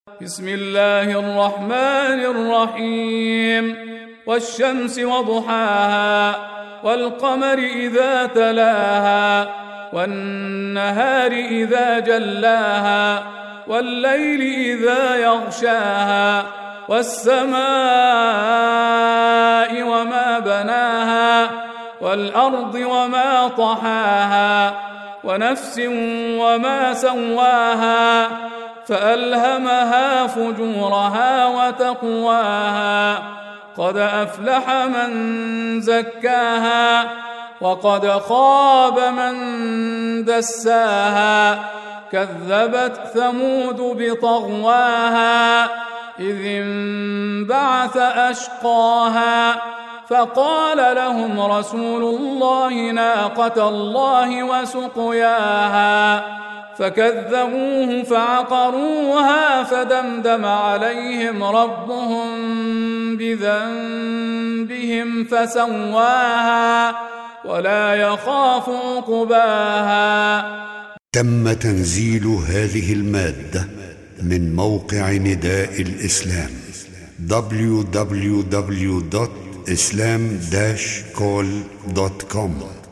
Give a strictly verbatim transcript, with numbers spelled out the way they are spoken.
بسم الله الرحمن الرحيم والشمس وضحاها والقمر إذا تلاها والنهار إذا جلاها والليل إذا يغشاها والسماء وما بناها والأرض وما طحاها ونفس وما سواها فألهمها فجورها وتقواها قد أفلح من زكاها وقد خاب من دساها كذبت ثمود بطغواها إذ انبعث أشقاها فقال لهم رسول الله ناقة الله وسقياها فكذبوه فعقروها فدمدم عليهم ربهم بذنبهم فسواها ولا يخاف عقباها. تم تنزيل هذه المادة من موقع نداء الإسلام دبليو دبليو دبليو دوت إسلام داش كول دوت كوم.